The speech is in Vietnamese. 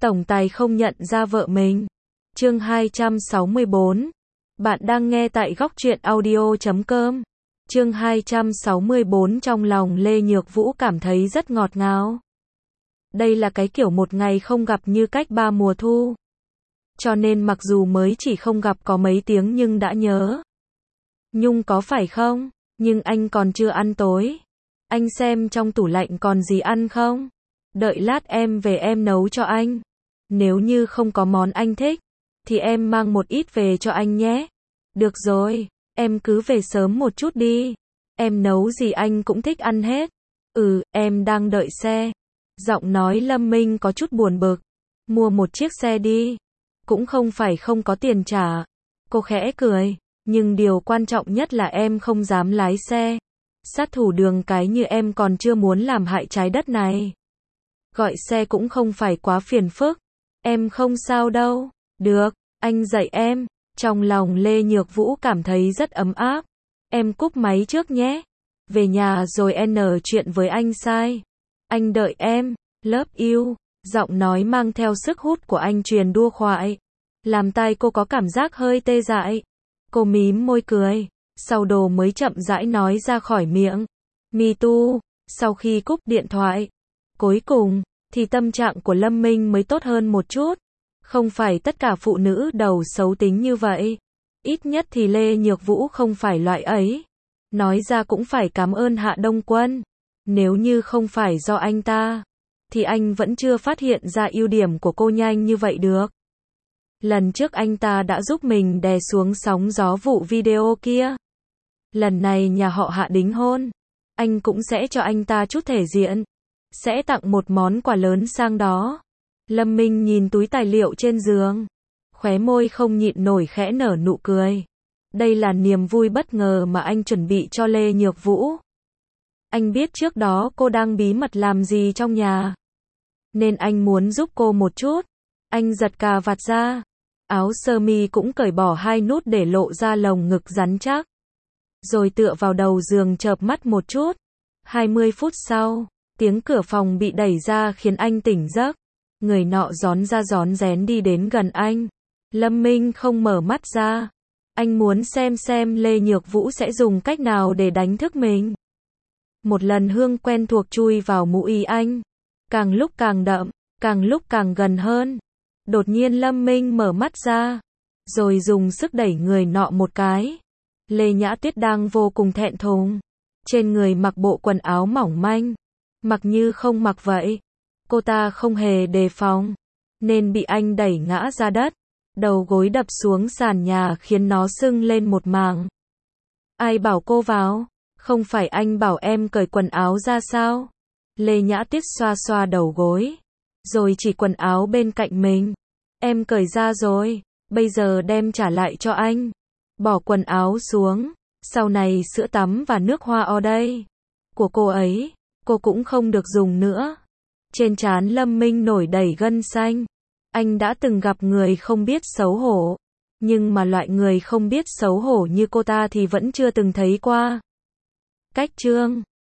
Tổng tài không nhận ra vợ mình. Chương 264. Bạn đang nghe tại góc truyện audio.com. Chương 264. Trong lòng Lê Nhược Vũ cảm thấy rất ngọt ngào. Đây là cái kiểu một ngày không gặp như cách 3 mùa thu. Cho nên mặc dù mới chỉ không gặp có mấy tiếng nhưng đã nhớ. Nhung có phải không? Nhưng anh còn chưa ăn tối. Anh xem trong tủ lạnh còn gì ăn không? Đợi lát em về em nấu cho anh. Nếu như không có món anh thích, thì em mang một ít về cho anh nhé. Được rồi, em cứ về sớm một chút đi. Em nấu gì anh cũng thích ăn hết. Em đang đợi xe. Giọng nói Lâm Minh có chút buồn bực. Mua một chiếc xe đi. Cũng không phải không có tiền trả. Cô khẽ cười. Nhưng điều quan trọng nhất là em không dám lái xe. Sát thủ đường cái như em còn chưa muốn làm hại trái đất này. Gọi xe cũng không phải quá phiền phức. Em không sao đâu. Được, anh dạy em. Trong lòng Lê Nhược Vũ cảm thấy rất ấm áp. Em cúp máy trước nhé. Về nhà rồi chuyện với anh sai. Anh đợi em. Love you. Giọng nói mang theo sức hút của anh truyền đua khoại. Làm tai cô có cảm giác hơi tê dại. Cô mím môi cười. Sau đồ mới chậm rãi nói ra khỏi miệng. Me too. Sau khi cúp điện thoại. Cuối cùng, thì tâm trạng của Lâm Minh mới tốt hơn một chút. Không phải tất cả phụ nữ đầu xấu tính như vậy. Ít nhất thì Lê Nhược Vũ không phải loại ấy. Nói ra cũng phải cảm ơn Hạ Đông Quân. Nếu như không phải do anh ta, thì anh vẫn chưa phát hiện ra ưu điểm của cô nhanh như vậy được. Lần trước anh ta đã giúp mình đè xuống sóng gió vụ video kia. Lần này nhà họ Hạ đính hôn, anh cũng sẽ cho anh ta chút thể diện. Sẽ tặng một món quà lớn sang đó. Lâm Minh nhìn túi tài liệu trên giường. Khóe môi không nhịn nổi khẽ nở nụ cười. Đây là niềm vui bất ngờ mà anh chuẩn bị cho Lê Nhược Vũ. Anh biết trước đó cô đang bí mật làm gì trong nhà. Nên anh muốn giúp cô một chút. Anh giật cà vạt ra. Áo sơ mi cũng cởi bỏ 2 nút để lộ ra lồng ngực rắn chắc. Rồi tựa vào đầu giường chợp mắt một chút. 20 phút sau, tiếng cửa phòng bị đẩy ra khiến anh tỉnh giấc. Người nọ rón ra rón rén đi đến gần anh. Lâm Minh không mở mắt ra. Anh muốn xem Lê Nhược Vũ sẽ dùng cách nào để đánh thức mình. Một lần hương quen thuộc chui vào mũi anh. Càng lúc càng đậm, càng lúc càng gần hơn. Đột nhiên Lâm Minh mở mắt ra. Rồi dùng sức đẩy người nọ một cái. Lê Nhã Tuyết đang vô cùng thẹn thùng. Trên người mặc bộ quần áo mỏng manh. Mặc như không mặc vậy. Cô ta không hề đề phòng. Nên bị anh đẩy ngã ra đất. Đầu gối đập xuống sàn nhà khiến nó sưng lên một mảng. Ai bảo cô vào? Không phải anh bảo em cởi quần áo ra sao? Lê Nhã Tuyết xoa xoa đầu gối. Rồi chỉ quần áo bên cạnh mình. Em cởi ra rồi. Bây giờ đem trả lại cho anh. Bỏ quần áo xuống. Sau này sữa tắm và nước hoa ở đây. Của cô ấy. Cô cũng không được dùng nữa. Trên trán Lâm Minh nổi đầy gân xanh. Anh đã từng gặp người không biết xấu hổ. Nhưng mà loại người không biết xấu hổ như cô ta thì vẫn chưa từng thấy qua. Cách chương